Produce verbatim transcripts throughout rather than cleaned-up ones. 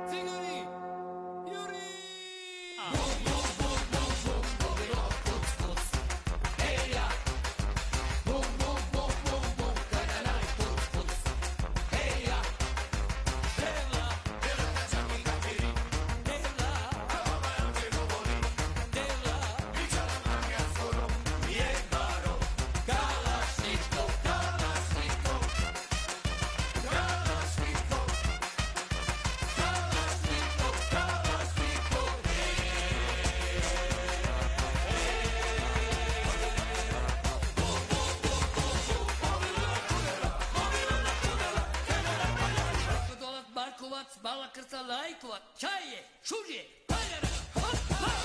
Bala krsta lajkova, čaje, šužje, paljara, hop, hop.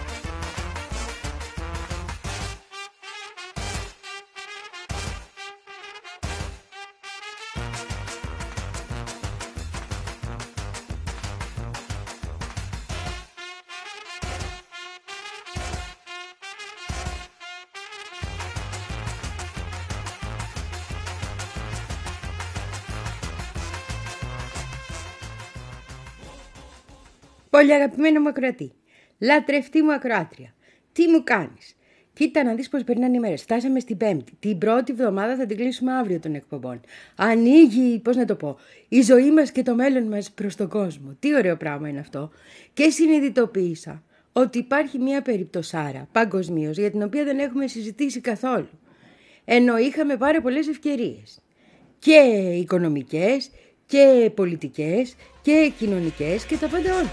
Πολύ αγαπημένο μου ακροατή, λατρευτή μου ακροάτρια, τι μου κάνεις? Κοίτα να δεις πως περνάνε οι μέρες. Φτάσαμε στην Πέμπτη. Την πρώτη εβδομάδα θα την κλείσουμε αύριο των εκπομπών. Ανοίγει, πώς να το πω, η ζωή μας και το μέλλον μας προς τον κόσμο. Τι ωραίο πράγμα είναι αυτό. Και συνειδητοποίησα ότι υπάρχει μια περιπτωσάρα παγκοσμίως για την οποία δεν έχουμε συζητήσει καθόλου. Ενώ είχαμε πάρα πολλές ευκαιρίες. Και οικονομικές και πολιτικές και κοινωνικές και τα πάντα όλα.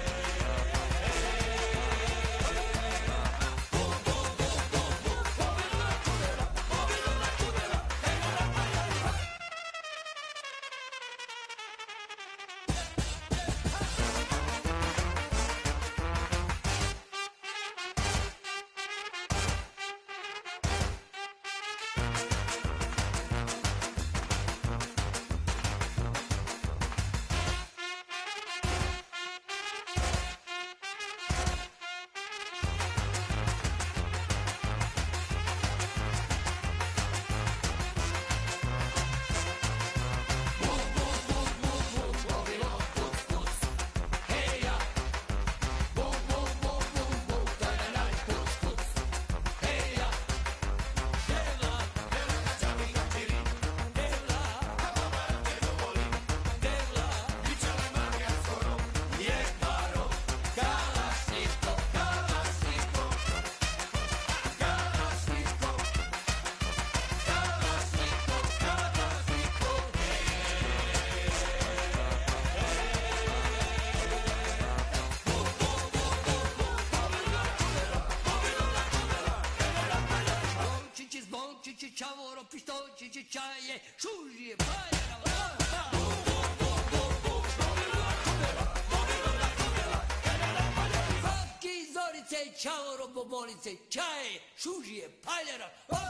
Čavoro, pištolčići, čaje, šužije, paljara, Fakki, zorice, čavoro, bobolice, čaje, šužije, paljara,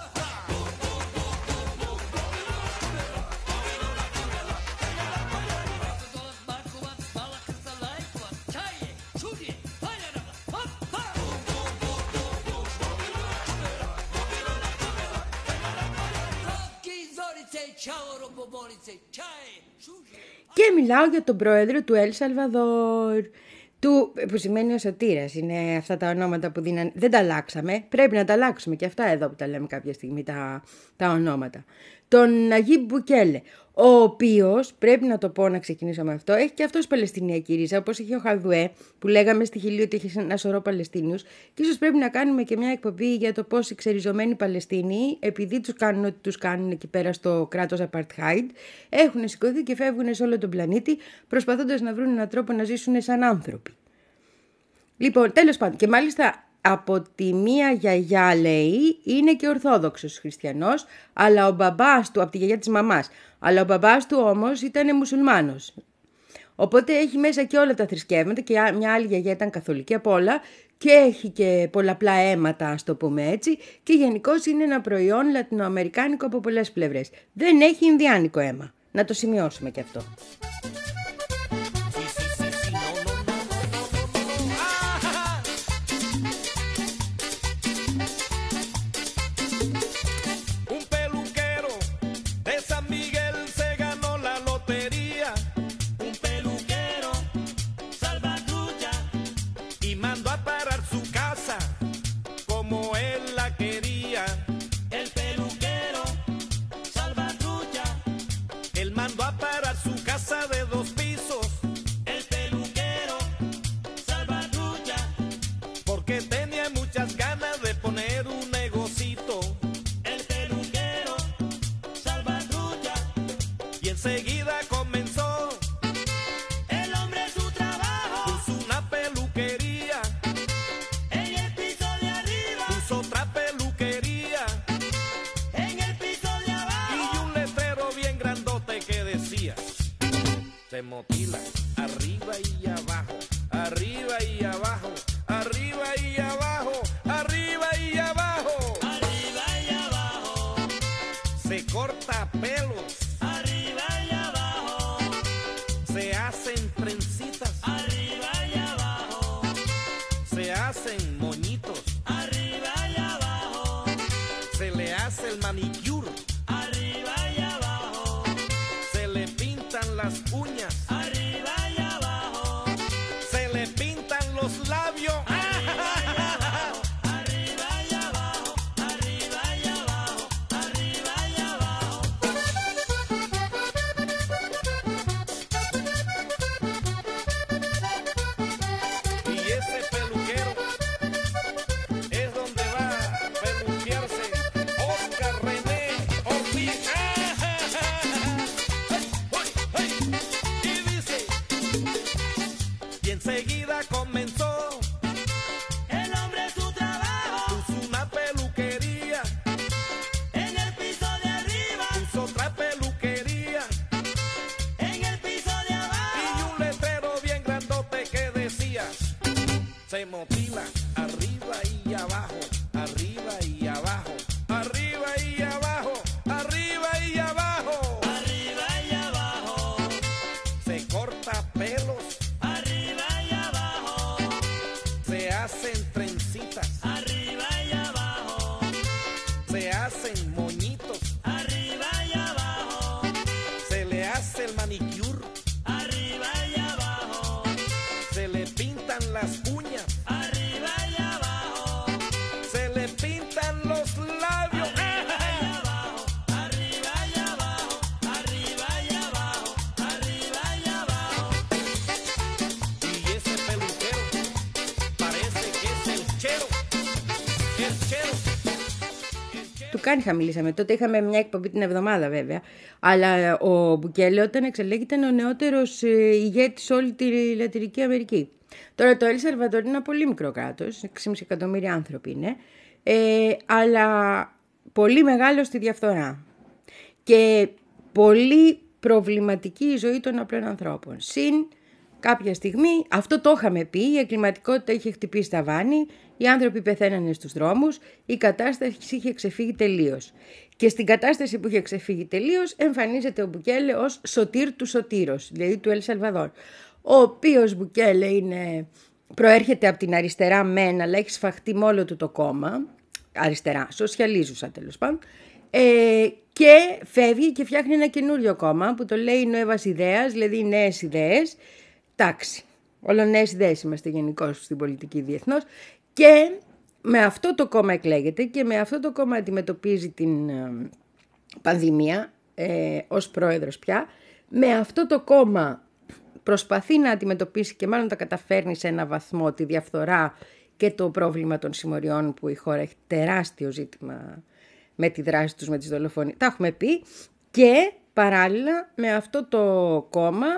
Και μιλάω για τον πρόεδρο του Ελ Σαλβαδόρ, του, που σημαίνει ο σωτήρας. Είναι αυτά τα ονόματα που δίναν, δεν τα αλλάξαμε, πρέπει να τα αλλάξουμε και αυτά εδώ που τα λέμε κάποια στιγμή τα, τα ονόματα. Τον Ναγίμπ Μπουκέλε, ο οποίος, πρέπει να το πω, να ξεκινήσω με αυτό, έχει και αυτός Παλαιστινιακή ρίζα, όπως είχε ο Χαδουέ, που λέγαμε στη Χιλή ότι έχει ένα σωρό Παλαιστίνιους, και ίσως πρέπει να κάνουμε και μια εκπομπή για το πώς οι ξεριζωμένοι Παλαιστίνοι, επειδή τους κάνουν ό,τι τους κάνουν εκεί πέρα στο κράτος Apartheid, έχουν σηκωθεί και φεύγουν σε όλο τον πλανήτη, προσπαθώντας να βρουν έναν τρόπο να ζήσουν σαν άνθρωποι. Λοιπόν, τέλος πάντων, και μάλιστα από τη μία γιαγιά, λέει, είναι και ορθόδοξος χριστιανός, αλλά ο μπαμπάς του, από τη γιαγιά της μαμάς, αλλά ο μπαμπάς του όμως ήταν μουσουλμάνος. Οπότε έχει μέσα και όλα τα θρησκεύματα και μια άλλη γιαγιά ήταν καθολική από όλα και έχει και πολλαπλά αίματα, ας το πούμε έτσι, και γενικώς είναι ένα προϊόν λατινοαμερικάνικο από πολλές πλευρές. Δεν έχει ινδιάνικο αίμα. Να το σημειώσουμε και αυτό. mochila, arriba y abajo, arriba y abajo, arriba y abajo, arriba y abajo, arriba y abajo, se corta pelos, arriba y abajo, se hacen trencitas, arriba y abajo, se hacen moñitos, arriba y abajo, se le hace el manicure, arriba y abajo, se le pintan las uñas, arriba y abajo, se le pintan los labios. arriba y abajo, arriba y abajo, arriba y abajo, arriba y abajo. Y ese peluquero es donde va a peluquearse Oscar René Ortiz. ¡Ay, ay, ay! Y dice, y enseguida comenzó, El hombre su trabajo, puso una peluquería, en el piso de arriba, puso otra peluquería en el piso de y abajo, un letrero bien grandote que decía, se motila arriba y abajo, arriba y abajo, arriba y abajo, arriba y abajo, arriba y abajo, se corta pelos, arriba y abajo, se hacen trencitas, arriba y abajo, se hacen moñitos, arriba y abajo, se le hace el manicure, arriba y abajo, se le pintan las uñas, arriba y abajo, se le pintan los labios. arriba y abajo, arriba y abajo, arriba y abajo, arriba y abajo. Y ese peluquero parece que es el chero, el chero, el chero. Του Κάνιχα μιλήσαμε. Τότε είχαμε μια εκπομπή την εβδομάδα βέβαια. Αλλά ο Μπουκέλε όταν εξελέγει ήταν ο νεότερος ε, ηγέτης σε όλη τη Λατινική Αμερική. Τώρα το Ελ Σαλβαδόρ είναι ένα πολύ μικρό κράτος, έξι κόμμα πέντε εκατομμύρια άνθρωποι είναι, ε, αλλά πολύ μεγάλο στη διαφθορά. Και πολύ προβληματική η ζωή των απλών ανθρώπων. Συν κάποια στιγμή, αυτό το είχαμε πει, η εγκληματικότητα είχε χτυπήσει τα βάνη, οι άνθρωποι πεθαίνανε στους δρόμους, η κατάσταση είχε ξεφύγει τελείως. Και στην κατάσταση που είχε ξεφύγει τελείως εμφανίζεται ο Μπουκέλε ως σωτήρ του σωτήρος, δηλαδή του Ελ Σαλβαδόρ, ο οποίος Μπουκέλε είναι, προέρχεται από την αριστερά μεν, αλλά έχει σφαχτεί με όλο του το κόμμα, αριστερά, σοσιαλίζουσα τέλος πάντων, ε, και φεύγει και φτιάχνει ένα καινούριο κόμμα που το λέει Νουέβας Ιδέας, δηλαδή νέες ιδέες, τάξη. Όλο νέες ιδέες είμαστε γενικώς στην πολιτική διεθνώς και με αυτό το κόμμα εκλέγεται και με αυτό το κόμμα αντιμετωπίζει την ε, πανδημία ε, ως πρόεδρος πια. Με αυτό το κόμμα προσπαθεί να αντιμετωπίσει και μάλλον τα καταφέρνει σε ένα βαθμό τη διαφθορά και το πρόβλημα των συμμοριών που η χώρα έχει τεράστιο ζήτημα με τη δράση τους με τις δολοφονίες. Τα έχουμε πει και παράλληλα με αυτό το κόμμα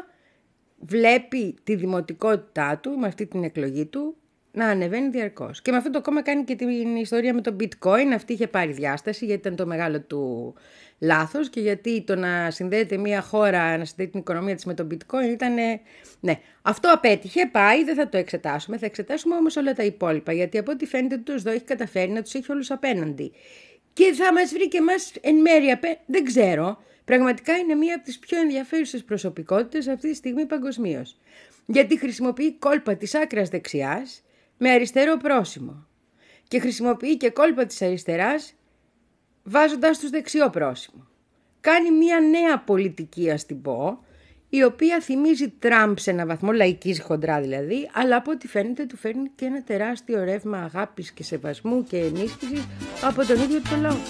βλέπει τη δημοτικότητά του με αυτή την εκλογή του να ανεβαίνει διαρκώς. Και με αυτό το κόμμα κάνει και την ιστορία με το bitcoin. Αυτή είχε πάρει διάσταση γιατί ήταν το μεγάλο του λάθος και γιατί το να συνδέεται μια χώρα, να συνδέει την οικονομία της με το bitcoin ήταν... Ναι, αυτό απέτυχε, πάει, δεν θα το εξετάσουμε. Θα εξετάσουμε όμως όλα τα υπόλοιπα γιατί από ό,τι φαίνεται τους εδώ έχει καταφέρει να τους έχει όλους απέναντι. Και θα μας βρει και εμάς εν μέρει απέναντι, δεν ξέρω. Πραγματικά είναι μία από τις πιο ενδιαφέρουσες προσωπικότητες αυτή τη στιγμή παγκοσμίως. Γιατί χρησιμοποιεί κόλπα της άκρας δεξιάς με αριστερό πρόσημο. Και χρησιμοποιεί και κόλπα της αριστεράς βάζοντας τους δεξιό πρόσημο. Κάνει μία νέα πολιτική, ας την πω, η οποία θυμίζει Τραμπ σε ένα βαθμό, λαϊκής χοντρά δηλαδή, αλλά από ό,τι φαίνεται του φέρνει και ένα τεράστιο ρεύμα αγάπης και σεβασμού και ενίσχυσης από τον ίδιο τον λαό.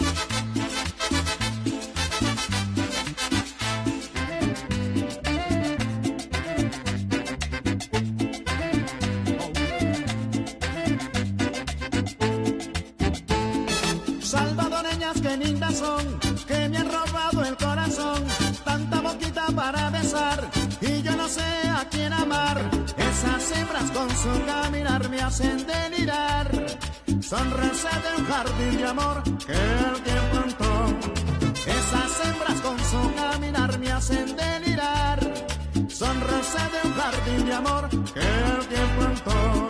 Salvadoreñas que lindas son, que me han robado el corazón, tanta boquita para besar, y yo no sé a quién amar. Esas hembras con su caminar me hacen delirar, son rosas de un jardín de amor que el tiempo plantó. Esas hembras con su caminar me hacen delirar, son rosa de un jardín de amor que el tiempo plantó.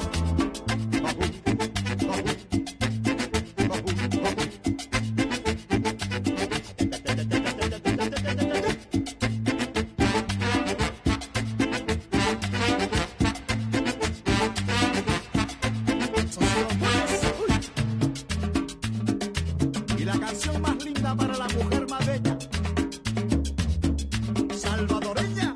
Y la canción más linda para la mujer más bella, salvadoreña.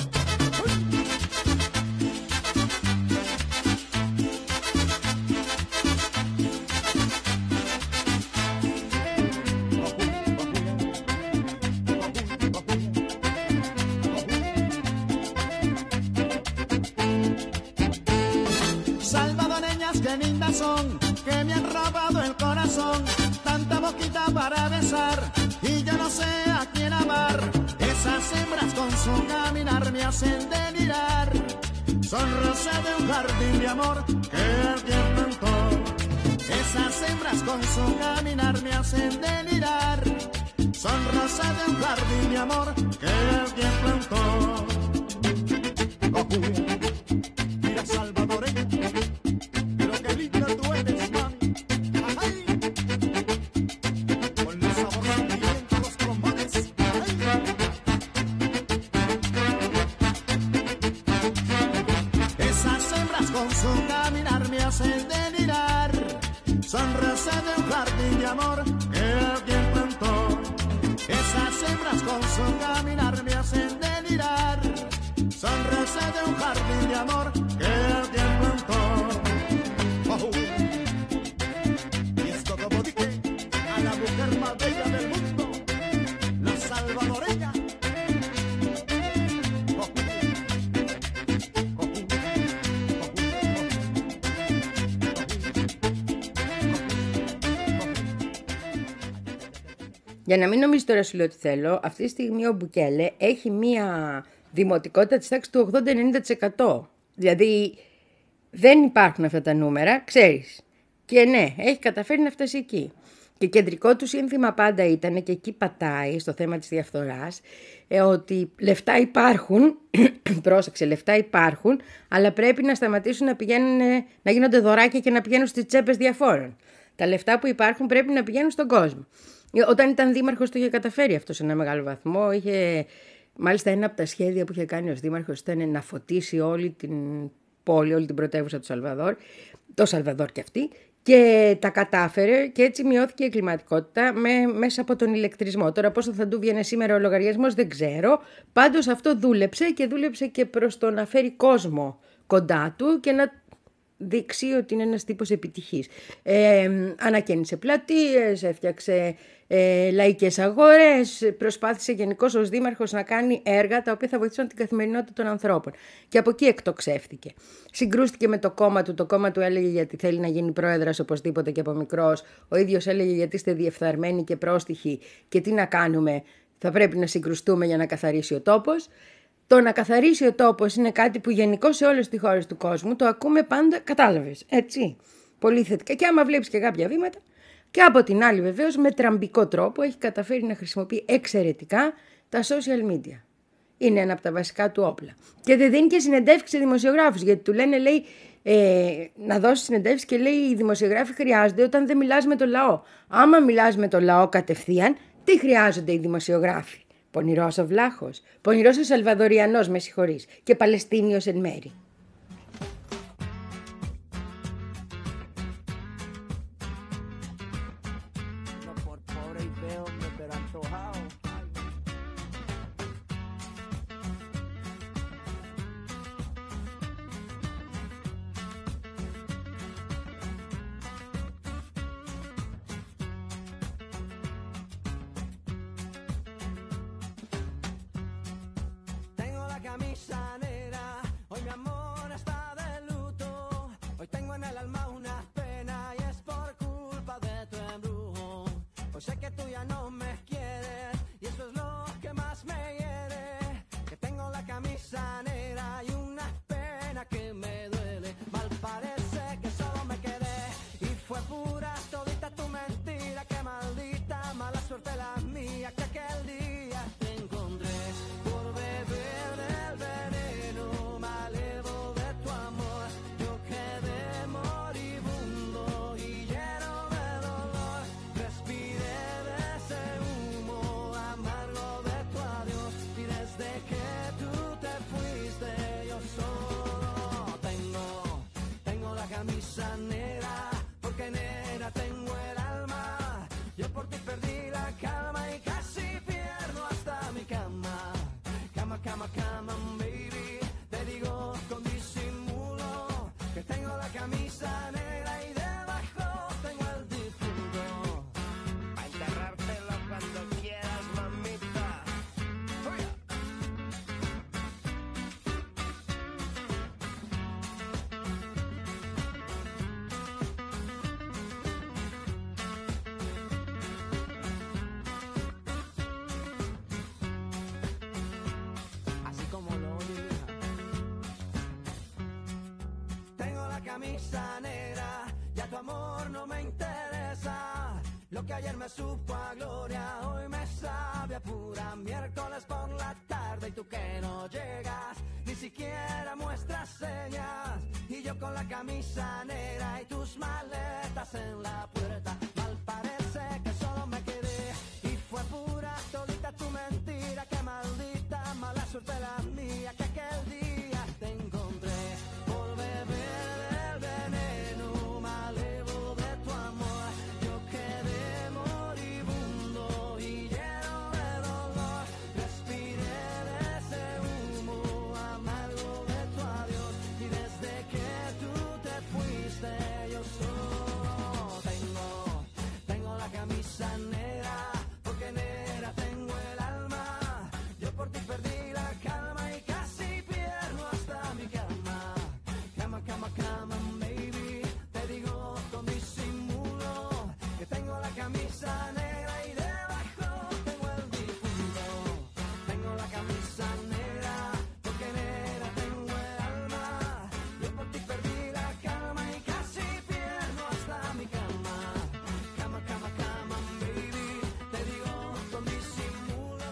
Salvadoreñas que lindas son, que me han robado el corazón, tanta boquita para besar y yo no sé a quién amar. Esas hembras con su caminar me hacen delirar, son rosa de un jardín de amor que el tiempo plantó. Esas hembras con su caminar me hacen delirar, son rosa de un jardín de amor que el tiempo plantó. Oh, Julia, mira salvadoreña, pero qué linda tú eres, mami. Ay, con el sabor sentimiento de los trombones. Esas hembras con su caminar me hacen delirar, son rosa de un jardín de amor que el tiempo plantó. Esas hembras con su caminar me hacen delirar, son rosa de un jardín de amor que el tiempo plantó. Oh, y esto como dije a la mujer más bella del mundo, la salvadoreña. Oh, oh, Για να μην νομίζει τώρα σου λέω ότι θέλω, αυτή τη στιγμή ο Μπουκέλε έχει μία δημοτικότητα της τάξης του ογδόντα με ενενήντα τοις εκατό. Δηλαδή δεν υπάρχουν αυτά τα νούμερα, ξέρεις. Και ναι, έχει καταφέρει να φτάσει εκεί. Και κεντρικό του σύνθημα πάντα ήταν, και εκεί πατάει στο θέμα της διαφθοράς, ε, ότι λεφτά υπάρχουν, πρόσεξε, λεφτά υπάρχουν, αλλά πρέπει να σταματήσουν να πηγαίνουν, να γίνονται δωράκια και να πηγαίνουν στις τσέπες διαφόρων. Τα λεφτά που υπάρχουν πρέπει να πηγαίνουν στον κόσμο. Όταν ήταν δήμαρχος το είχε καταφέρει αυτό σε ένα μεγάλο βαθμό. Είχε, μάλιστα ένα από τα σχέδια που είχε κάνει ως δήμαρχος ήταν να φωτίσει όλη την πόλη, όλη την πρωτεύουσα του Σαλβαδόρ, το Σαλβαδόρ και αυτή, και τα κατάφερε και έτσι μειώθηκε η κλιματικότητα με, μέσα από τον ηλεκτρισμό. Τώρα πόσο θα του βγαίνει σήμερα ο λογαριασμός δεν ξέρω, πάντως αυτό δούλεψε και δούλεψε και προς το να φέρει κόσμο κοντά του και να δείξει ότι είναι ένας τύπος επιτυχής. Ε, ανακαίνισε πλατείες, έφτιαξε ε, λαϊκές αγορές, προσπάθησε γενικώς ως δήμαρχος να κάνει έργα τα οποία θα βοηθήσουν την καθημερινότητα των ανθρώπων. Και από εκεί εκτοξεύτηκε. Συγκρούστηκε με το κόμμα του, το κόμμα του έλεγε γιατί θέλει να γίνει πρόεδρος οπωσδήποτε και από μικρός, ο ίδιος έλεγε γιατί είστε διεφθαρμένοι και πρόστιχοι και τι να κάνουμε, θα πρέπει να συγκρουστούμε για να καθαρίσει ο τόπος. Το να καθαρίσει ο τόπος είναι κάτι που γενικώς σε όλες τις χώρες του κόσμου το ακούμε πάντα, κατάλαβες, έτσι, πολύ θετικά. Και άμα βλέπεις και κάποια βήματα, και από την άλλη βεβαίως με τραμπικό τρόπο έχει καταφέρει να χρησιμοποιεί εξαιρετικά τα social media. Είναι ένα από τα βασικά του όπλα. Και δεν δίνει και συνεντεύξεις σε δημοσιογράφους, γιατί του λένε, λέει, ε, να δώσει συνεντεύξεις και λέει οι δημοσιογράφοι χρειάζονται όταν δεν μιλάς με το λαό. Άμα μιλάς με το λαό κατευθείαν, τι χρειάζονται οι δημοσιογράφοι? Πονηρός ο βλάχος, πονηρός ο Σαλβαδοριανός, με συγχωρείς, και Παλαιστίνιος εν μέρη. Camisa negra, hoy mi amor está de luto. Hoy tengo en el alma una pena y es por culpa de tu embrujo. Hoy sé que tú ya no me quieres y eso es lo que más me hiere. Que tengo la camisa negra y una pena que me duele. Mal parece que solo me quedé y fue pura todita tu mentira. Que maldita mala suerte la mía que aquel día te encontré por beber del veneno camisa negra, ya tu amor no me interesa. Lo que ayer me supo a gloria, hoy me sabe a pura. Miércoles por la tarde y tú que no llegas, ni siquiera muestras señas. Y yo con la camisa negra y tus maletas en la puerta. Mal parece que solo me quedé y fue pura todita tu mentira. Qué maldita mala suerte la mía, que aquel día te encontré por beber del veneno malevo de tu amor. Yo quedé moribundo y lleno de dolor. Respiré de ese humo amargo de tu adiós. Y desde que tú te fuiste yo solo tengo, tengo la camisa negra, porque negra tengo el alma. Yo por ti perdí la calma y casi pierdo hasta mi cama. Cama, cama, cama, baby, te digo con disimulo que tengo la camisa negra y debajo tengo el difunto. Tengo la camisa negra, porque negra tengo el alma. Yo por ti perdí la calma y casi pierdo hasta mi cama. Cama, cama, cama, baby, te digo con disimulo.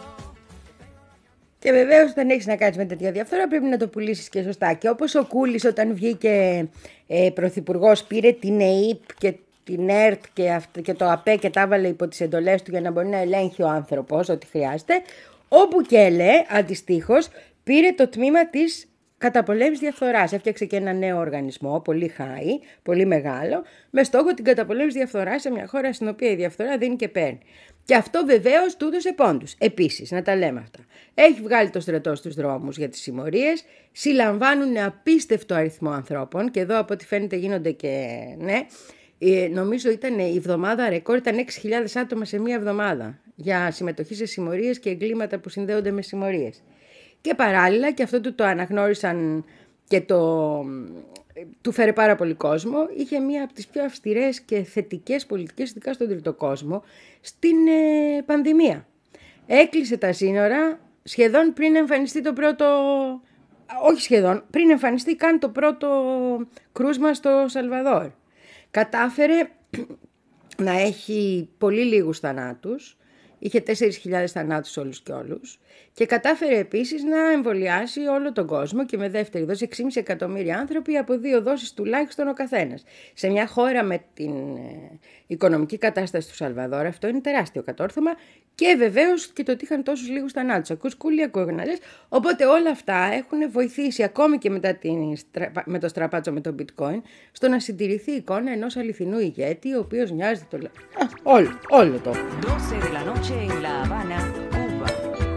Και βεβαίως όταν έχεις να κάνεις με τέτοια διαφθορά πρέπει να το πουλήσεις και σωστά. Και όπως ο Κούλης όταν βγήκε ε, πρωθυπουργός πήρε την ΕΥΠ και την ΕΡΤ και, αυ- και το ΑΠΕ και τα έβαλε υπό τις εντολές του για να μπορεί να ελέγχει ο άνθρωπος ό,τι χρειάζεται, όπου και έλε αντιστοίχως πήρε το τμήμα της καταπολέμησης διαφθοράς. Έφτιαξε και ένα νέο οργανισμό, πολύ high, πολύ μεγάλο, με στόχο την καταπολέμηση διαφθοράς σε μια χώρα στην οποία η διαφθορά δίνει και παίρνει. Και αυτό βεβαίως του έδωσε πόντους. Επίσης, να τα λέμε αυτά. Έχει βγάλει το στρατό στους δρόμους για τις συμμορίες, συλλαμβάνουν απίστευτο αριθμό ανθρώπων και εδώ από ό,τι φαίνεται γίνονται και ναι. Ε, νομίζω ήταν η εβδομάδα ρεκόρ, ήταν έξι χιλιάδες άτομα σε μία εβδομάδα για συμμετοχή σε συμμορίες και εγκλήματα που συνδέονται με συμμορίες. Και παράλληλα, και αυτό του το αναγνώρισαν και το, του φέρε πάρα πολύ κόσμο, είχε μία από τις πιο αυστηρές και θετικές πολιτικές, ειδικά στον τρίτο κόσμο, στην ε, πανδημία. Έκλεισε τα σύνορα σχεδόν πριν εμφανιστεί το πρώτο, όχι σχεδόν, πριν εμφανιστεί καν το πρώτο κρούσμα στο Σαλβαδόρ. Κατάφερε να έχει πολύ λίγους θανάτους, είχε τέσσερις χιλιάδες θανάτους όλους και όλους και κατάφερε επίσης να εμβολιάσει όλο τον κόσμο και με δεύτερη δόση έξι κόμμα πέντε εκατομμύρια άνθρωποι από δύο δόσεις τουλάχιστον ο καθένας. Σε μια χώρα με την ε, οικονομική κατάσταση του Σαλβαδόρ αυτό είναι τεράστιο κατόρθωμα και βεβαίως και το ότι είχαν τόσους λίγους θανάτους. Ακούς κούλι, ακούω να λες. Οπότε όλα αυτά έχουν βοηθήσει ακόμη και μετά την, με το στραπάτσο με το bitcoin στο να συντηρηθεί η εικόνα ενός αληθινού ηγέτη ο οποίος μοιάζει το... Α, όλο, όλο το. doce de la noche en La Habana, Cuba.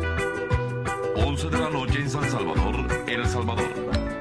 once de la noche en San Salvador, El Salvador.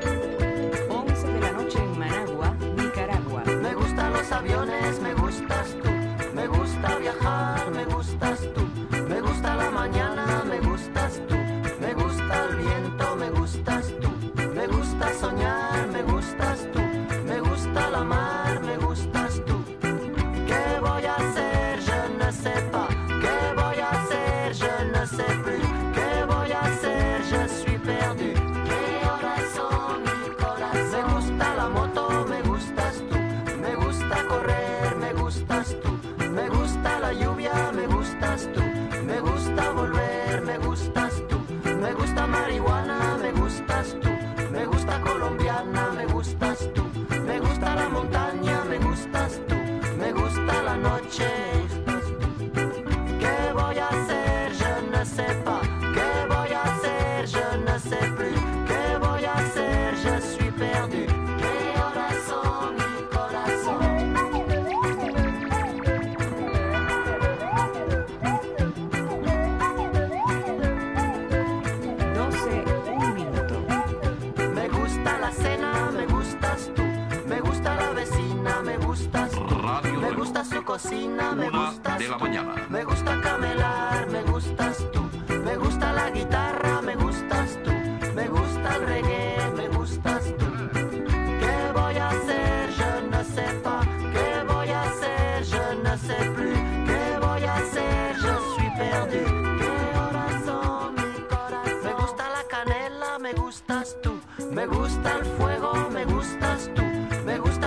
once de la noche en Managua, Nicaragua. Me gustan los aviones, me gustas tú. Me gusta viajar, me gustas tú. Me gusta la mañana, me gustas tú. Me gusta el viento, me gustas tú. Me gusta soñar, me gustas tú. Me gusta la mar, me gustas tú. ¿Qué voy a hacer? Je ne sais pas. ¿Qué voy a hacer? Je ne sais plus. ¿Qué voy a hacer? Je suis perdu. ¿Qué horas son, mi corazón? Me gusta la moto, me gustas tú. Me gusta correr, me gustas tú. Me gusta la lluvia, me gustas tú. Me gusta volver, me gustas tú. Me gusta marihuana, me gustas tú. Me gusta colombiana, me gustas tú. Me gusta la montaña, me gustas tú. Me gusta la noche, me gustas tú. ¿Qué voy a hacer? Je ne sais pas. ¿Qué voy a hacer? Je ne sais plus. ¿Qué voy a hacer? Je suis perdu. ¿Qué horas son, mi corazón? doce, un minuto. Me gusta la cena, me gustas tú. Me gusta la vecina, me gustas tú. Radio Me Reloj. gusta su cocina, me Una gustas de la tú. mañana. Me gusta camelar, me gustas tú. Me gusta la guitarra, me gustas tú. Me gusta el reggae, me gustas tú. ¿Qué voy a hacer? Je ne sais pas. ¿Qué voy a hacer? Je ne sais plus. ¿Qué voy a hacer? Je suis perdu. ¿Qué horas son, mi corazón? Me gusta la canela, me gustas tú. Me gusta el fuego, me gustas tú. Me gusta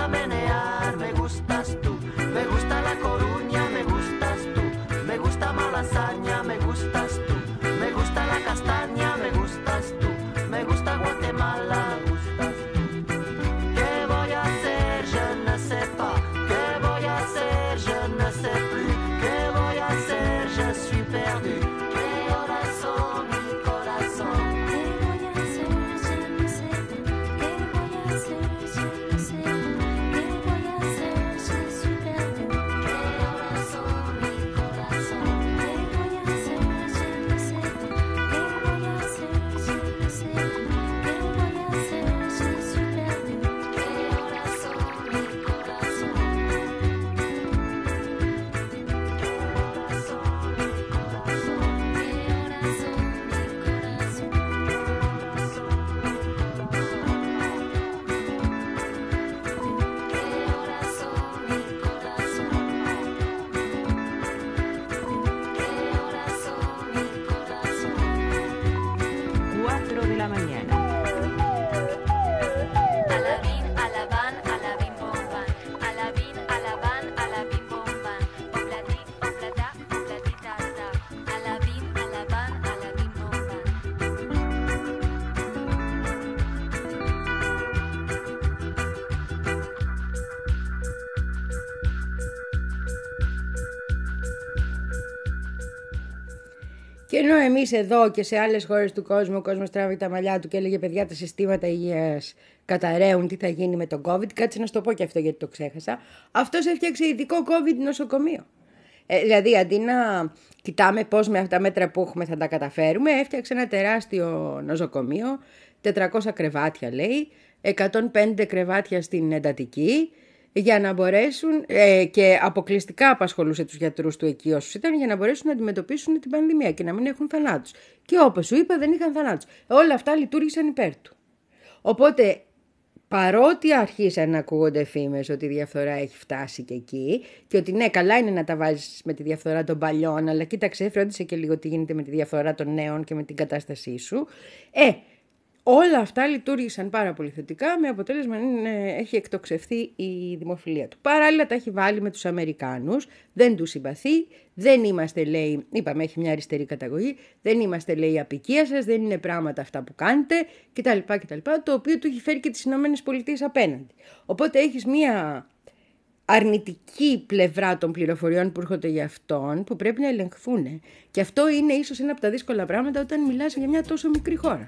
Και ενώ εμείς εδώ και σε άλλες χώρες του κόσμου ο κόσμος τράβει τα μαλλιά του και έλεγε παιδιά τα συστήματα υγείας καταραίουν, τι θα γίνει με τον COVID, κάτσε να σου το πω και αυτό γιατί το ξέχασα. Αυτός έφτιαξε ειδικό COVID νοσοκομείο. Ε, δηλαδή αντί να κοιτάμε πώς με αυτά τα μέτρα που έχουμε θα τα καταφέρουμε, έφτιαξε ένα τεράστιο νοσοκομείο, τετρακόσια κρεβάτια λέει, εκατόν πέντε κρεβάτια στην εντατική, για να μπορέσουν ε, και αποκλειστικά απασχολούσε τους γιατρούς του εκεί όσους ήταν για να μπορέσουν να αντιμετωπίσουν την πανδημία και να μην έχουν θανάτους. Και όπως σου είπα δεν είχαν θανάτους. Όλα αυτά λειτουργήσαν υπέρ του. Οπότε παρότι αρχίσαν να ακούγονται φήμες ότι η διαφθορά έχει φτάσει και εκεί και ότι ναι καλά είναι να τα βάζεις με τη διαφθορά των παλιών αλλά κοίταξε φρόντισε και λίγο τι γίνεται με τη διαφθορά των νέων και με την κατάστασή σου. Ε, όλα αυτά λειτουργήσαν πάρα πολύ θετικά με αποτέλεσμα να έχει εκτοξευθεί η δημοφιλία του. Παράλληλα τα έχει βάλει με τους Αμερικάνους, δεν τους συμπαθεί, δεν είμαστε λέει, είπαμε έχει μια αριστερή καταγωγή, δεν είμαστε λέει απικία σας, δεν είναι πράγματα αυτά που κάνετε κτλ. κτλ το οποίο του έχει φέρει και τις Ηνωμένες Πολιτείες απέναντι. Οπότε έχεις μια αρνητική πλευρά των πληροφοριών που έρχονται για αυτόν που πρέπει να ελεγχθούν. Και αυτό είναι ίσως ένα από τα δύσκολα πράγματα όταν μιλάς για μια τόσο μικρή χώρα.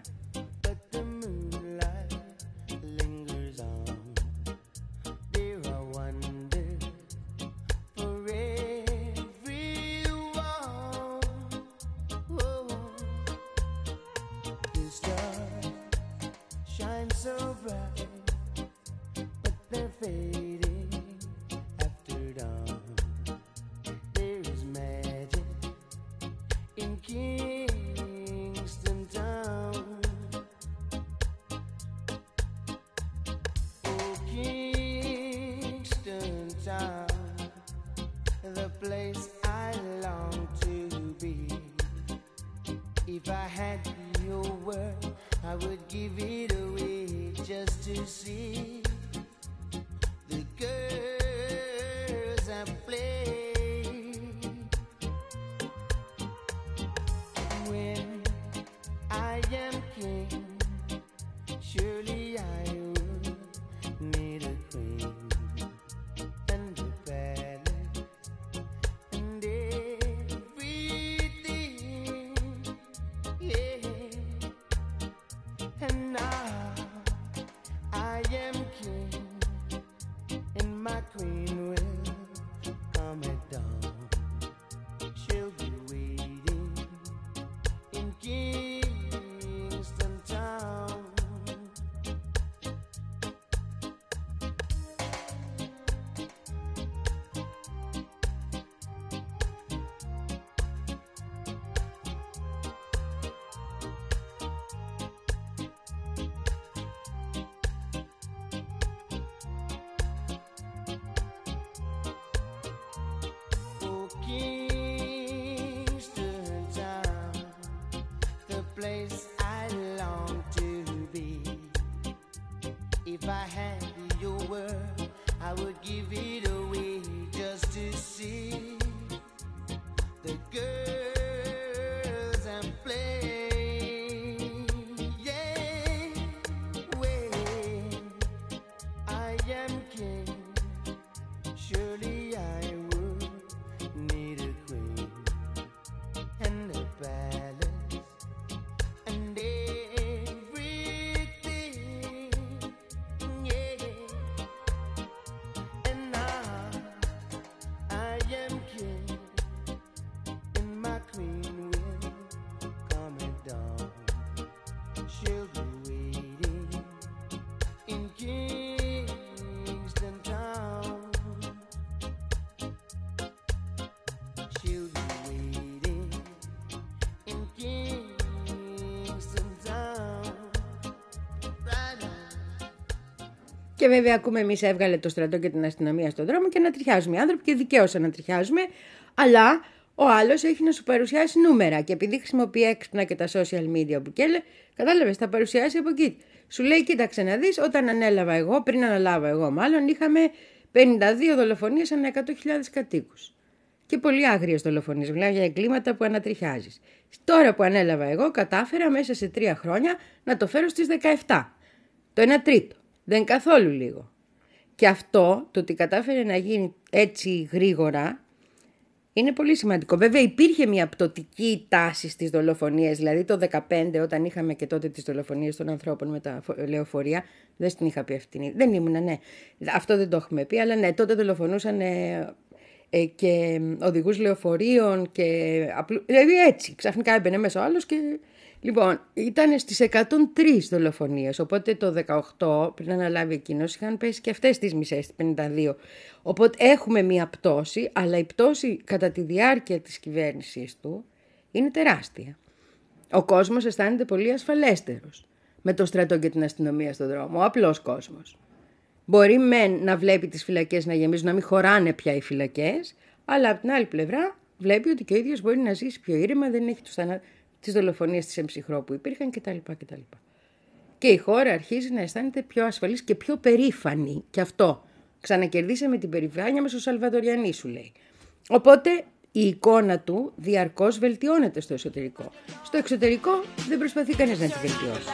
Και βέβαια ακούμε εμείς έβγαλε το στρατό και την αστυνομία στον δρόμο και ανατριχιάζουμε οι άνθρωποι και δικαίως ανατριχιάζουμε, αλλά ο άλλος έχει να σου παρουσιάσει νούμερα και επειδή χρησιμοποιεί έξυπνα και τα social media που και λέει, κατάλαβες, θα παρουσιάσει από εκεί. Σου λέει, κοίταξε να δεις, όταν ανέλαβα εγώ, πριν αναλάβω εγώ μάλλον, είχαμε πενήντα δύο δολοφονίες ανά εκατό χιλιάδες κατοίκους. Και πολύ άγριες δολοφονίες, μιλάω για εγκλήματα που ανατριχιάζεις. Τώρα που ανέλαβα εγώ, κατάφερα μέσα σε τρία χρόνια να το φέρω στις δεκαεπτά. Το ένα τρίτο. Δεν είναι καθόλου λίγο. Και αυτό, το ότι κατάφερε να γίνει έτσι γρήγορα, Είναι πολύ σημαντικό. Βέβαια υπήρχε μια πτωτική τάση στις δολοφονίες, δηλαδή το δεκαπέντε όταν είχαμε και τότε τις δολοφονίες των ανθρώπων με τα λεωφορεία, δεν στην είχα πει αυτή, δεν ήμουνα, ναι, αυτό δεν το έχουμε πει, αλλά ναι, τότε δολοφονούσαν ε, ε, και οδηγούς λεωφορείων και απλού, δηλαδή έτσι, ξαφνικά έμπαινε μέσα ο άλλος και... Λοιπόν, ήταν στις εκατόν τρεις δολοφονίες, οπότε το δεκαοκτώ, πριν αναλάβει εκείνος, είχαν πέσει και αυτές τις μισές, τις πενήντα δύο. Οπότε έχουμε μία πτώση, αλλά η πτώση κατά τη διάρκεια της κυβέρνησής του είναι τεράστια. Ο κόσμος αισθάνεται πολύ ασφαλέστερος με το στρατό και την αστυνομία στον δρόμο, ο απλός κόσμος. Μπορεί μεν να βλέπει τις φυλακές να γεμίζουν, να μην χωράνε πια οι φυλακές, αλλά από την άλλη πλευρά βλέπει ότι και ο ίδιος μπορεί να ζήσει πιο ήρεμα, δεν έχει τους θανάτους. Τις δολοφονίες της Εμψυχρό που υπήρχαν κτλ. κτλ. Και η χώρα αρχίζει να αισθάνεται πιο ασφαλής και πιο περήφανη. Και αυτό ξανακερδίσαμε την περηφάνεια μας ο Σαλβαδοριανή, σου λέει. Οπότε η εικόνα του διαρκώς βελτιώνεται στο εσωτερικό. Στο εξωτερικό δεν προσπαθεί κανείς να τη βελτιώσει.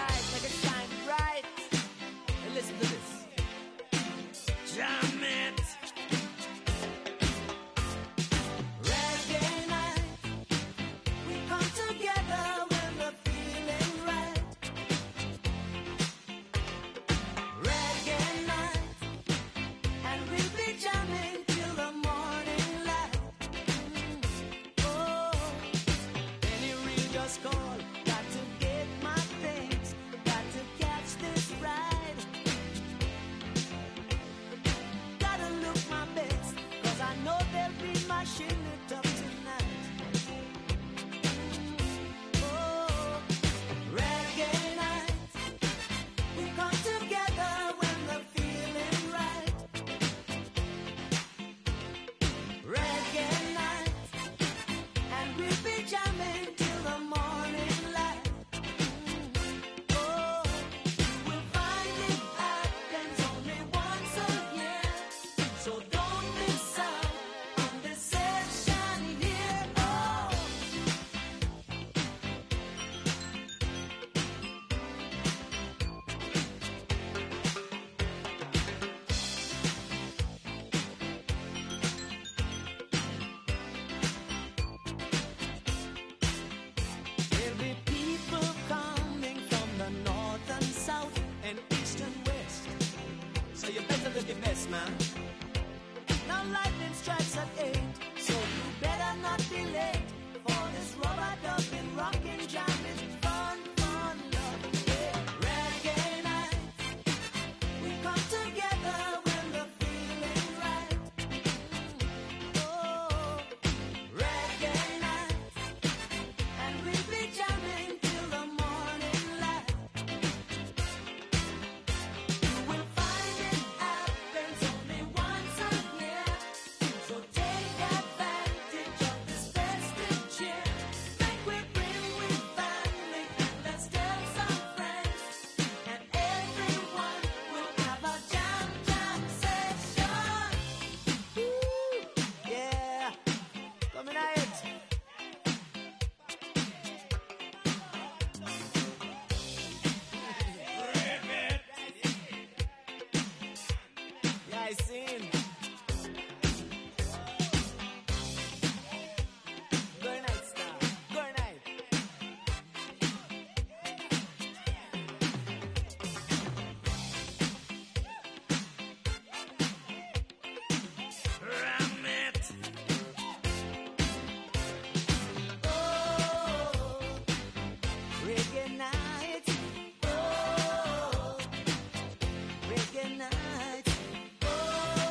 Reggae night, oh,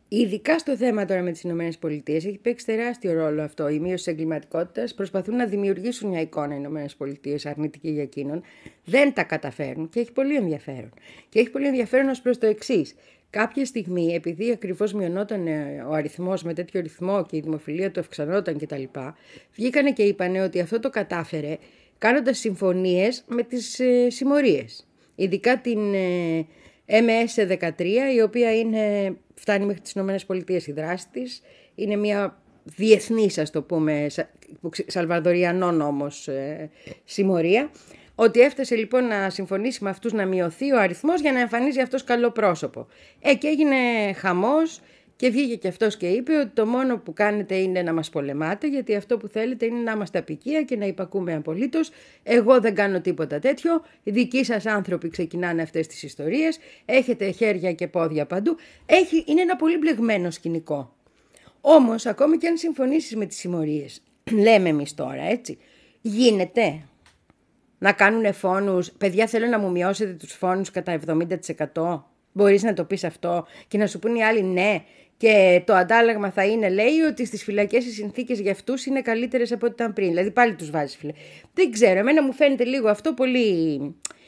Ειδικά στο θέμα τώρα με τις Ηνωμένες Πολιτείες έχει παίξει τεράστιο ρόλο αυτό. Η μείωση της εγκληματικότητας, προσπαθούν να δημιουργήσουν μια εικόνα οι Ηνωμένες Πολιτείες αρνητική για εκείνον. Δεν τα καταφέρουν και έχει πολύ ενδιαφέρον. Και έχει πολύ ενδιαφέρον ως προς το εξής. Κάποια στιγμή, επειδή ακριβώς μειωνόταν ο αριθμός με τέτοιο ρυθμό και η δημοφιλία του αυξανόταν κτλ., βγήκανε και είπανε ότι αυτό το κατάφερε κάνοντας συμφωνίες με τις ε, συμμορίες. Ειδικά την ε, εμ ες δεκατρία, η οποία είναι, φτάνει μέχρι τις Ηνωμένες Πολιτείες η δράση της. Είναι μια διεθνής, ας το πούμε, σαλβαδοριανών όμως ε, συμμορία. Ότι έφτασε λοιπόν να συμφωνήσει με αυτούς να μειωθεί ο αριθμός για να εμφανίζει αυτός καλό πρόσωπο. Ε, και έγινε χαμός και βγήκε και αυτός και είπε ότι το μόνο που κάνετε είναι να μας πολεμάτε, γιατί αυτό που θέλετε είναι να είμαστε απικία και να υπακούμε απολύτως. Εγώ δεν κάνω τίποτα τέτοιο. Οι δικοί σας άνθρωποι ξεκινάνε αυτές τις ιστορίες. Έχετε χέρια και πόδια παντού. Έχει, είναι ένα πολύ μπλεγμένο σκηνικό. Όμως, ακόμη και αν συμφωνήσεις με τις συμμορίες, λέμε εμείς τώρα, έτσι, γίνεται να κάνουν φόνους. Παιδιά, θέλω να μου μειώσετε τους φόνους κατά εβδομήντα τοις εκατό. Μπορείς να το πεις αυτό και να σου πούν οι άλλοι ναι. Και το αντάλλαγμα θα είναι, λέει, ότι στις φυλακές οι συνθήκες για αυτούς είναι καλύτερες από ό,τι ήταν πριν. Δηλαδή πάλι τους βάζεις φυλακές. Δεν ξέρω, εμένα μου φαίνεται λίγο αυτό πολύ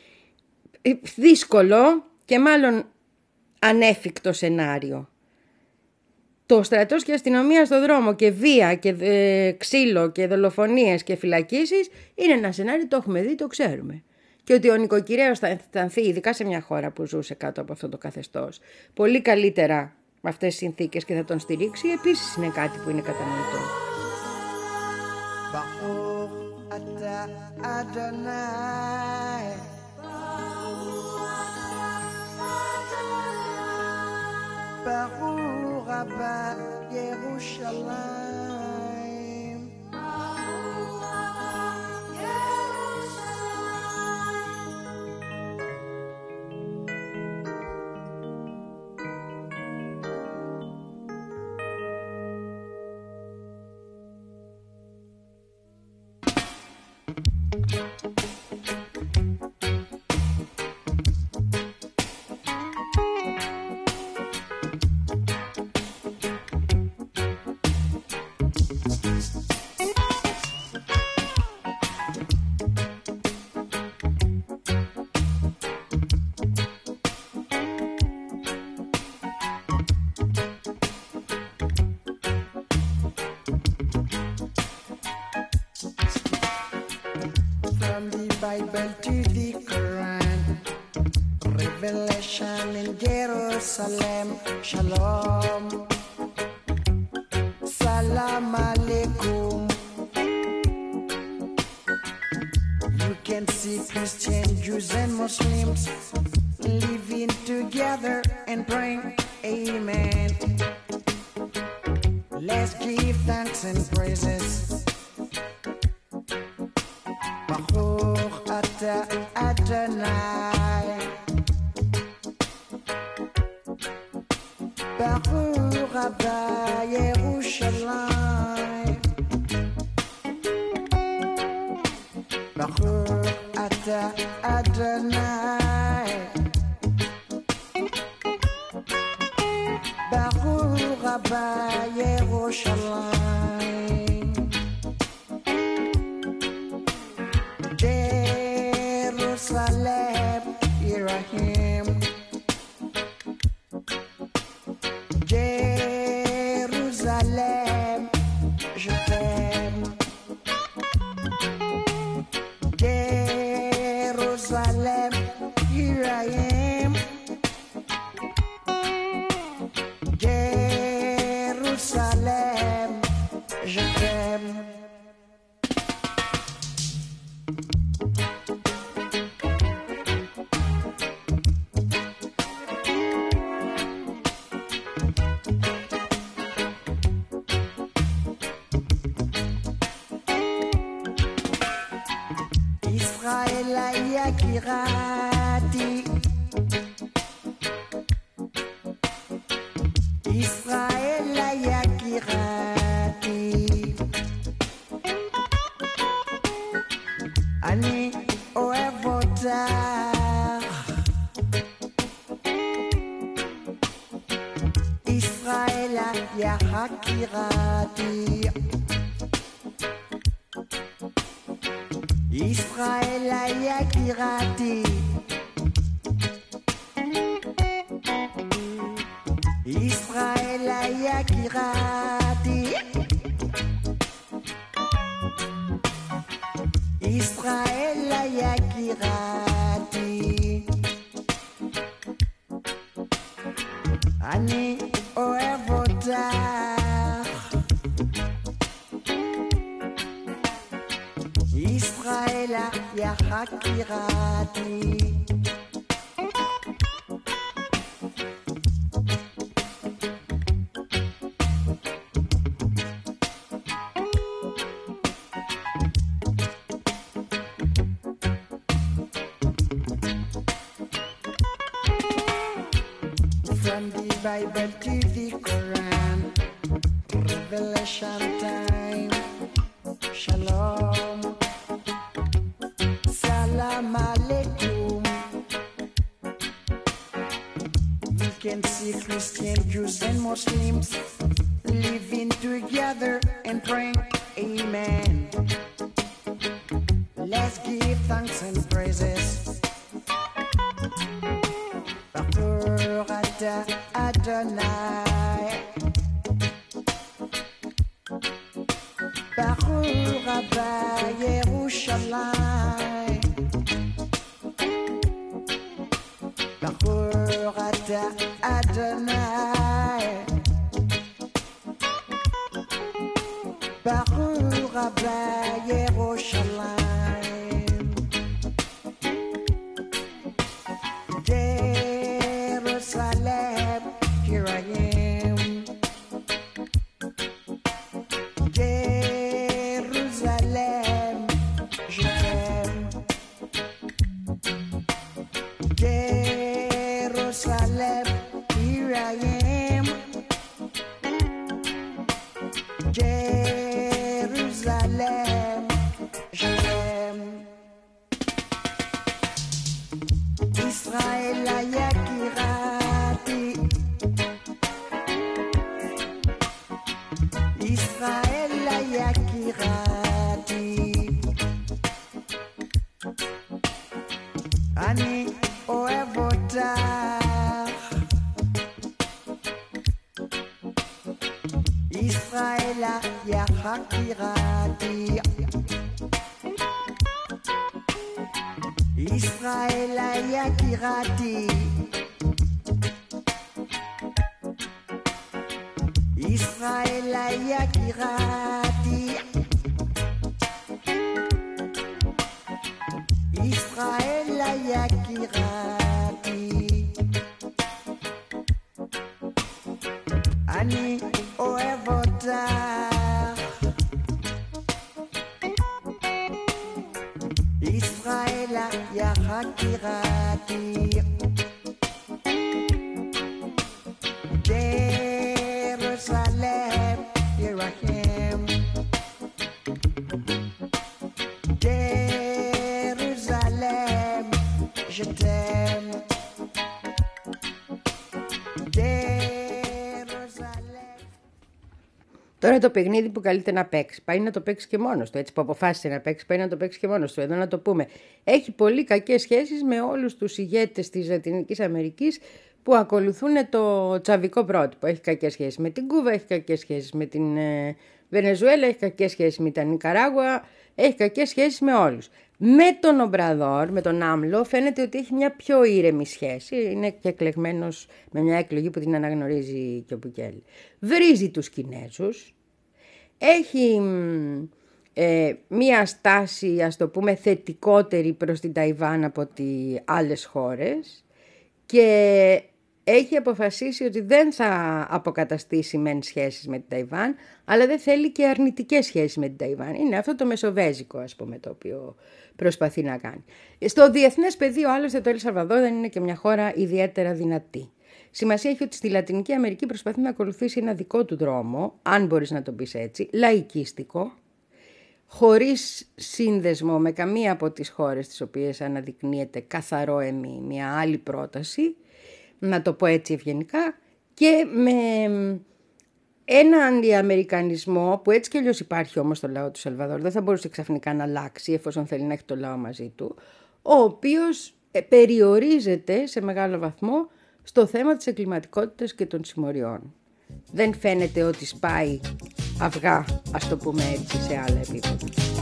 δύσκολο και μάλλον ανέφικτο σενάριο. Το στρατός και η αστυνομία στο δρόμο και βία και ε, ξύλο και δολοφονίες και φυλακίσεις είναι ένα σενάριο, το έχουμε δει, το ξέρουμε. Και ότι ο νοικοκυρέος θα αισθανθεί, ειδικά σε μια χώρα που ζούσε κάτω από αυτό το καθεστώς, πολύ καλύτερα με αυτές τις συνθήκες και θα τον στηρίξει, επίσης είναι κάτι που είναι κατανοητό. Bible to the Quran, Revelation in Jerusalem, Shalom, Salam Alaikum. You can see Christians, Jews and Muslims living together and praying, Amen. Let's give thanks and praises. Adonai, Baruch Abba Yerushalayim, Baruch Ata Adonai, Baruch Abba Yerushalayim. Jerusalem, here I am. Jerusalem, je t'aime. Jerusalem, here I am. Jerusalem, je t'aime. Yakirati, Israel Yakirati, Ani Oevota, Israel Yakirati Israël Yakirati Israël Yakirati Israël Yakirati Ani Oevotar Israël Yakirati From the Bible to the Quran, Revelation time. Shalom, Salam Alaikum. You can see Christian, Jews and Muslims living together and praying, Amen. Let's give thanks and praises. Adonai Baruch Abba Yerushalayim Baruch Ata Adonai Baruch Abba Yerushalayim Jerusalem, here I am. Jerusalem, je t'aime. Jerusalem, here I am. Jerusalem, je t'aime. Israël Yakirati Israël Yakirati Ani Oevotar Israël Yakirati Israël Yakirati Israël Yakirati Israël Yakirati Ani Oevotar Israël Yakirati Jerusalem, here I am. Jerusalem, je t'aime. Jerusalem. Τώρα το παιχνίδι που καλείται να παίξει, πάει να το παίξει και μόνος του. Έτσι που αποφάσισε να παίξει, πάει να το παίξει και μόνος του. Εδώ να το πούμε. Έχει πολύ κακές σχέσεις με όλους τους ηγέτες της Λατινικής Αμερικής που ακολουθούν το τσαβικό πρότυπο. Έχει κακές σχέσεις με την Κούβα, έχει κακές σχέσεις με την ε, Βενεζουέλα, έχει κακές σχέσεις με την Νικαράγουα, έχει κακές σχέσεις με όλους. Με τον Ομπραδόρ, με τον Άμλο, φαίνεται ότι έχει μια πιο ήρεμη σχέση. Είναι και εκλεγμένος με μια εκλογή που την αναγνωρίζει και ο Μπουκέλη. Βρίζει τους Κινέζους. Έχει ε, μια στάση, ας το πούμε, θετικότερη προς την Ταϊβάν από τις άλλες χώρες. Και έχει αποφασίσει ότι δεν θα αποκαταστήσει μεν σχέσεις με την Ταϊβάν, αλλά δεν θέλει και αρνητικές σχέσεις με την Ταϊβάν. Είναι αυτό το μεσοβέζικο, ας πούμε, το οποίο προσπαθεί να κάνει. Στο διεθνές πεδίο, άλλωστε, το Ελ Σαλβαδόρ δεν είναι και μια χώρα ιδιαίτερα δυνατή. Σημασία έχει ότι στη Λατινική Αμερική προσπαθεί να ακολουθήσει ένα δικό του δρόμο, αν μπορείς να το πεις έτσι, λαϊκίστικο, χωρίς σύνδεσμο με καμία από τις χώρες τις οποίες αναδεικνύεται καθαρό εμεί μια άλλη πρόταση, να το πω έτσι ευγενικά, και με ένα αντιαμερικανισμό που έτσι κι αλλιώς υπάρχει όμως στο λαό του Σαλβαδόρ, δεν θα μπορούσε ξαφνικά να αλλάξει εφόσον θέλει να έχει το λαό μαζί του, ο οποίος περιορίζεται σε μεγάλο βαθμό στο θέμα της εγκληματικότητας και των συμμοριών. Δεν φαίνεται ότι σπάει αυγά, ας το πούμε έτσι, σε άλλα επίπεδα.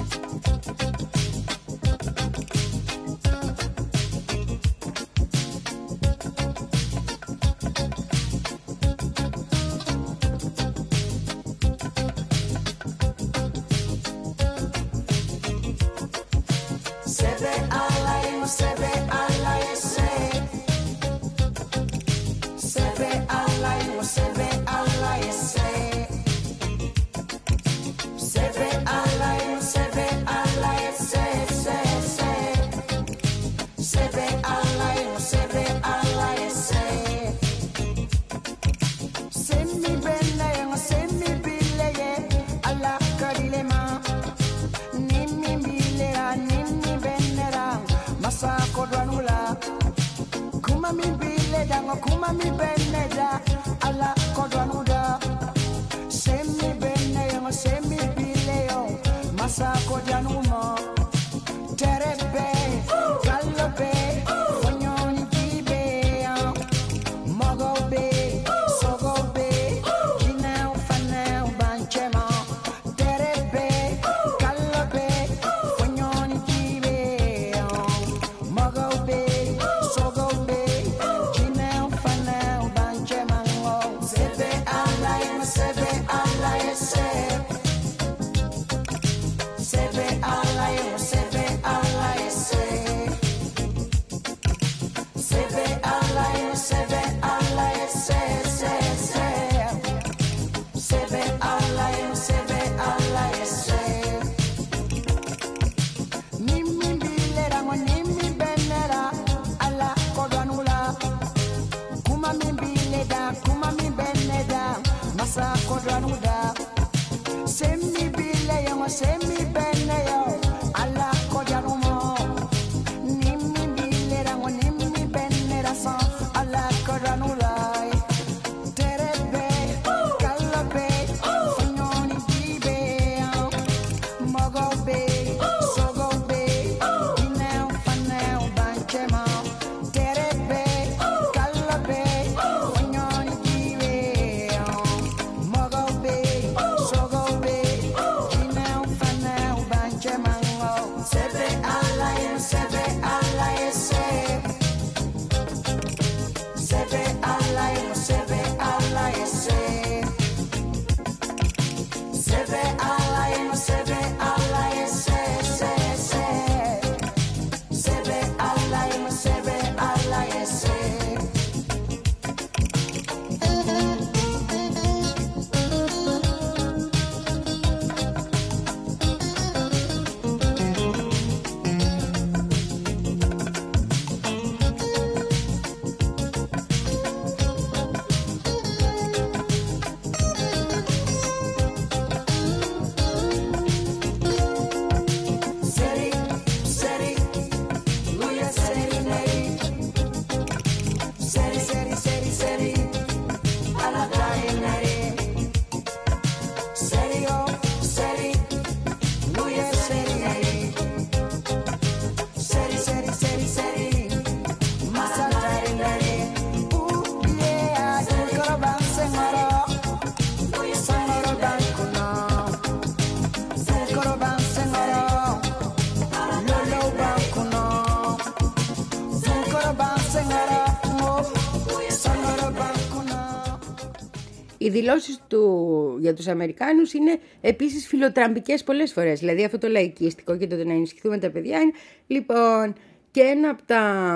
Οι δηλώσεις του για τους Αμερικάνους είναι επίσης φιλοτραμπικές πολλές φορές. Δηλαδή αυτό το λαϊκίστικο και το να ενισχυθούμε τα παιδιά είναι. Λοιπόν, και ένα από τα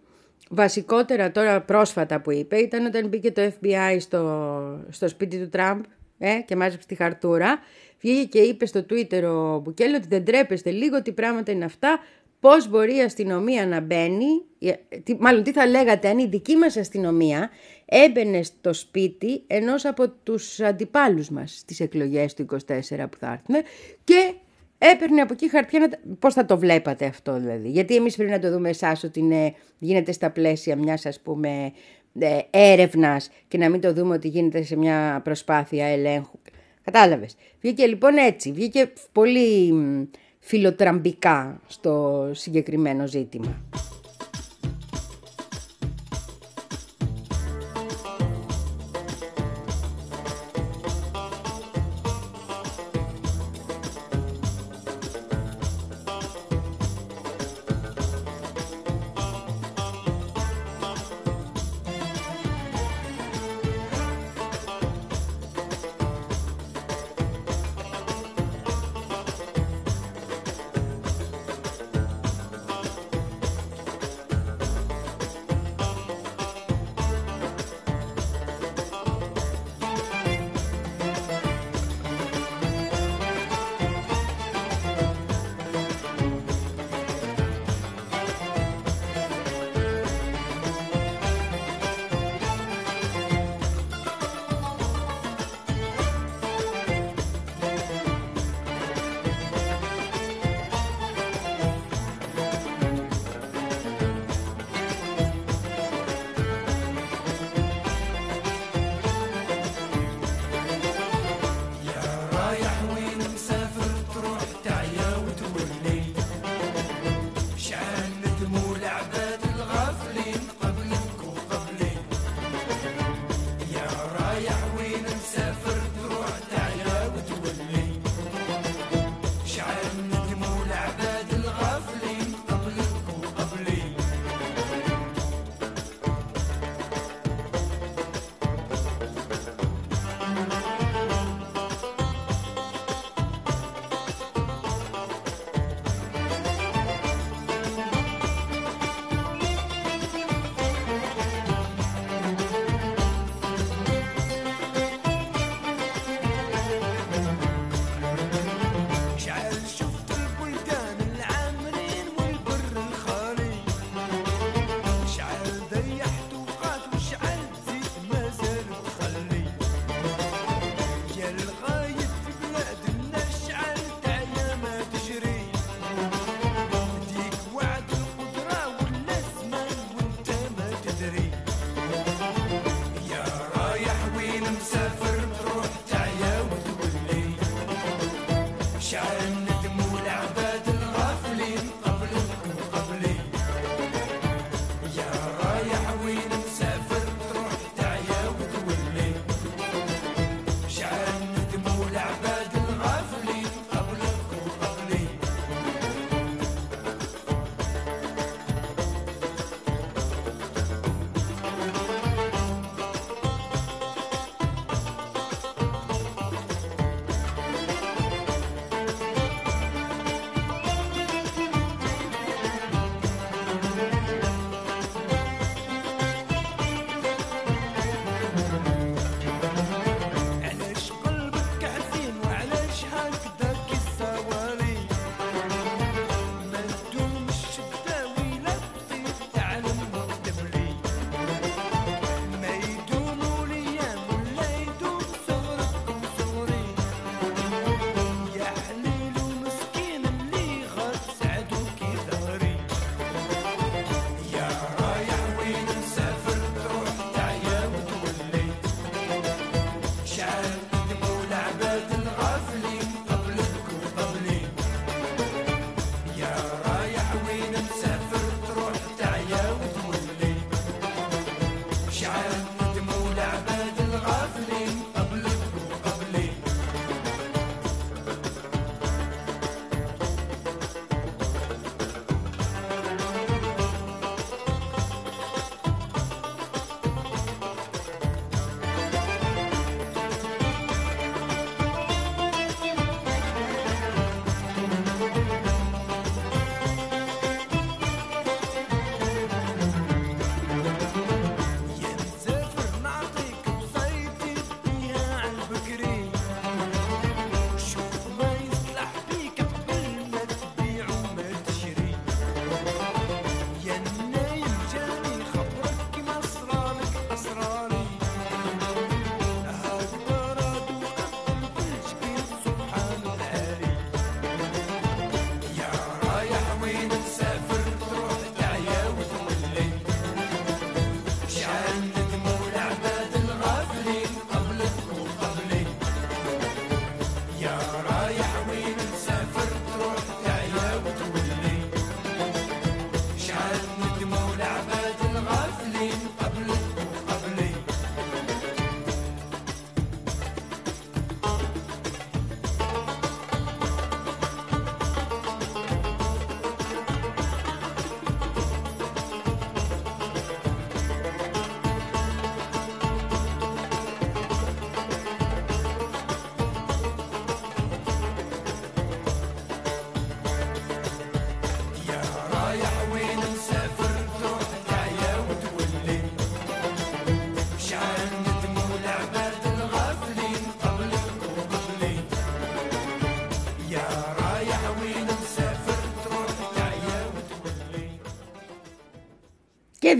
βασικότερα τώρα πρόσφατα που είπε ήταν όταν μπήκε το εφ μπι άι στο, στο σπίτι του Τραμπ ε, και μάζεψε τη χαρτούρα. Βγήκε και είπε στο Twitter ο Μπουκέλ ότι δεν τρέπεστε λίγο, τι πράγματα είναι αυτά. Πώς μπορεί η αστυνομία να μπαίνει, μάλλον τι θα λέγατε αν η δική μας αστυνομία έμπαινε στο σπίτι ενός από τους αντιπάλους μας στις εκλογές του είκοσι τέσσερα που θα έρθουν και έπαιρνε από εκεί χαρτιά. Να... Πώς θα το βλέπατε αυτό δηλαδή? Γιατί εμείς πρέπει να το δούμε εσάς ότι είναι, γίνεται στα πλαίσια μιας, ας πούμε, ε, έρευνας και να μην το δούμε ότι γίνεται σε μια προσπάθεια ελέγχου. Κατάλαβες? Βγήκε λοιπόν έτσι, βγήκε πολύ φιλοτραμπικά στο συγκεκριμένο ζήτημα.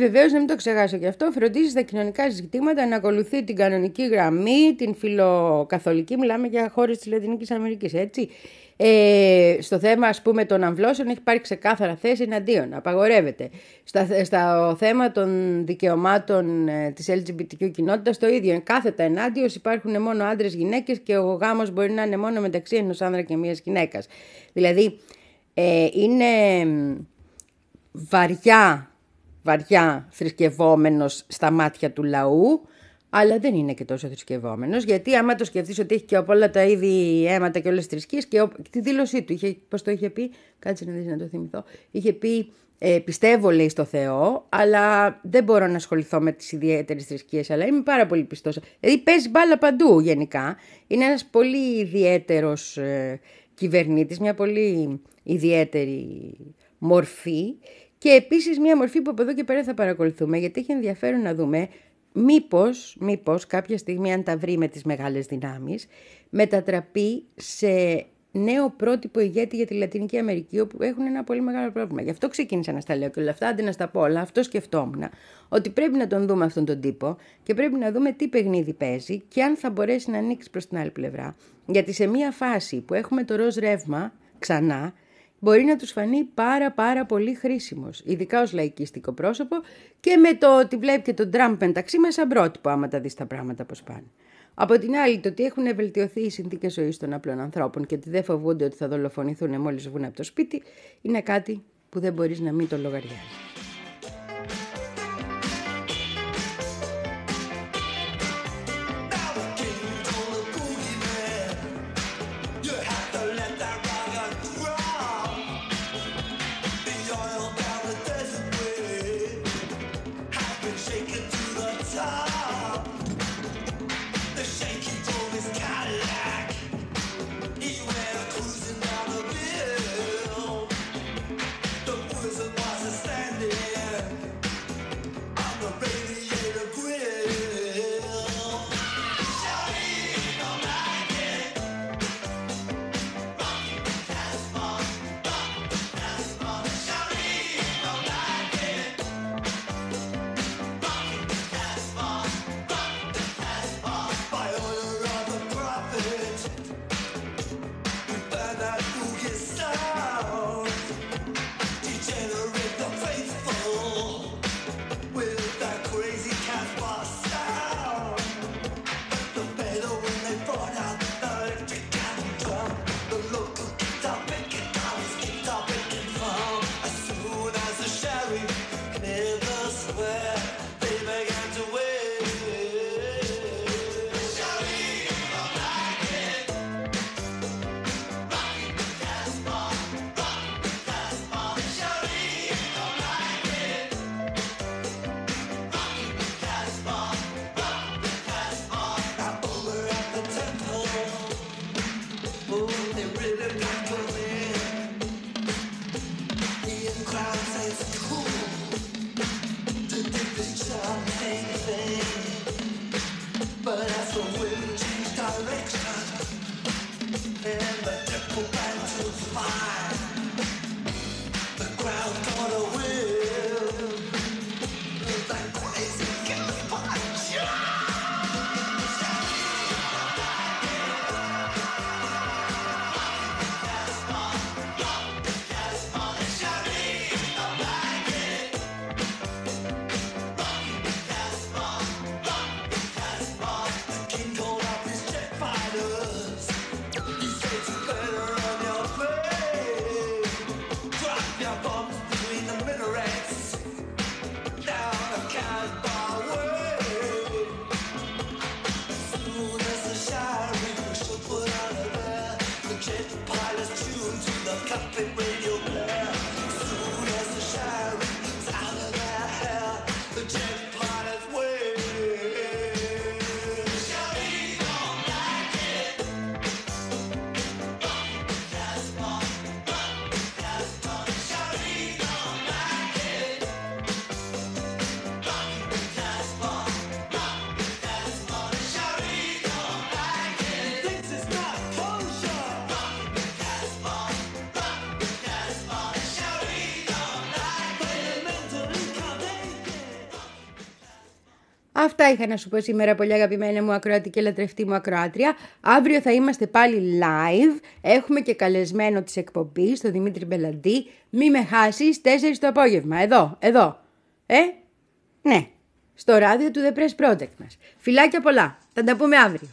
βεβαίως, να μην το ξεχάσω και αυτό, φροντίζει στα κοινωνικά ζητήματα να ακολουθεί την κανονική γραμμή, την φιλοκαθολική, μιλάμε για χώρες της Λατινικής Αμερικής, έτσι. Ε, στο θέμα, ας πούμε, των αμβλώσεων έχει πάρει ξεκάθαρα θέση εναντίον, απαγορεύεται. Στα, στα θέμα των δικαιωμάτων ε, της ελ τζι μπι τι κιου κοινότητας το ίδιο, κάθετα ενάντιος, υπάρχουν μόνο άντρες γυναίκες και ο γάμος μπορεί να είναι μόνο μεταξύ ενός άνδρα και μιας γυναίκας. Δηλαδή ε, είναι βαριά, βαριά θρησκευόμενος στα μάτια του λαού, αλλά δεν είναι και τόσο θρησκευόμενος, γιατί άμα το σκεφτείς ότι έχει και από όλα τα είδη αίματα και όλες τις θρησκείες, και ο, τη δήλωσή του, είχε, πώς το είχε πει, κάτσε να δεις να το θυμηθώ, είχε πει ε, πιστεύω, λέει, στο Θεό, αλλά δεν μπορώ να ασχοληθώ με τις ιδιαίτερες θρησκείες, αλλά είμαι πάρα πολύ πιστός. Δηλαδή παίζει μπάλα παντού γενικά, είναι ένας πολύ ιδιαίτερος ε, κυβερνήτης, μια πολύ ιδιαίτερη μορφή, και επίσης μια μορφή που από εδώ και πέρα θα παρακολουθούμε, γιατί έχει ενδιαφέρον να δούμε Μήπως, μήπως κάποια στιγμή, αν τα βρει με τις μεγάλες δυνάμεις, μετατραπεί σε νέο πρότυπο ηγέτη για τη Λατινική Αμερική, όπου έχουν ένα πολύ μεγάλο πρόβλημα. Γι' αυτό ξεκίνησα να στα λέω και όλα αυτά, αντί να στα πω όλα, αυτό σκεφτόμουν. Ότι πρέπει να τον δούμε αυτόν τον τύπο και πρέπει να δούμε τι παιχνίδι παίζει και αν θα μπορέσει να ανοίξει προς την άλλη πλευρά. Γιατί σε μια φάση που έχουμε το ροζ ρεύμα ξανά, μπορεί να τους φανεί πάρα πάρα πολύ χρήσιμος, ειδικά ως λαϊκίστικο πρόσωπο, και με το ότι βλέπει και τον Τραμπ μεταξύ μας σαν πρότυπο, άμα τα δεις τα πράγματα πώς πάνε. Από την άλλη, το ότι έχουν βελτιωθεί οι συνθήκες ζωής των απλών ανθρώπων και ότι δεν φοβούνται ότι θα δολοφονηθούν μόλις βγουν από το σπίτι, είναι κάτι που δεν μπορείς να μην το λογαριάζεις. Face. Αυτά είχα να σου πω σήμερα, πολύ αγαπημένα μου ακροατή και λατρευτή μου ακροάτρια. Αύριο θα είμαστε πάλι live. Έχουμε και καλεσμένο της εκπομπής, τον Δημήτρη Μπελαντή. Μη με χάσεις, τέσσερις το απόγευμα. Εδώ, εδώ. Ε, ναι. Στο ράδιο του The Press Project μας. Φιλάκια πολλά. Θα τα πούμε αύριο.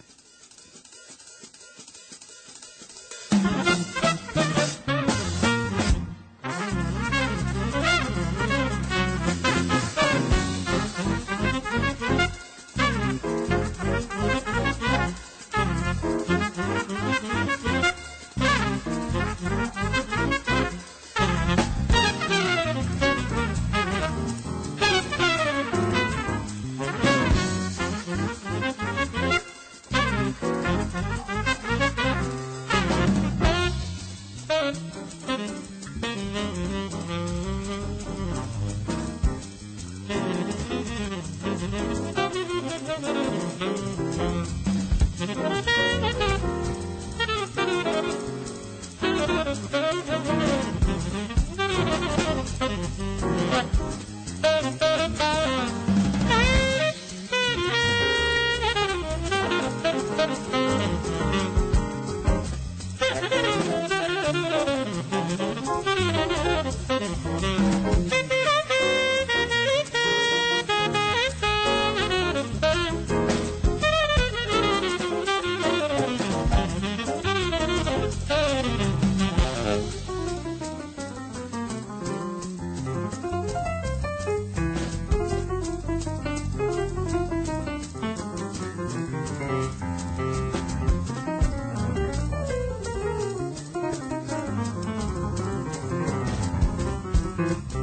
Thank you.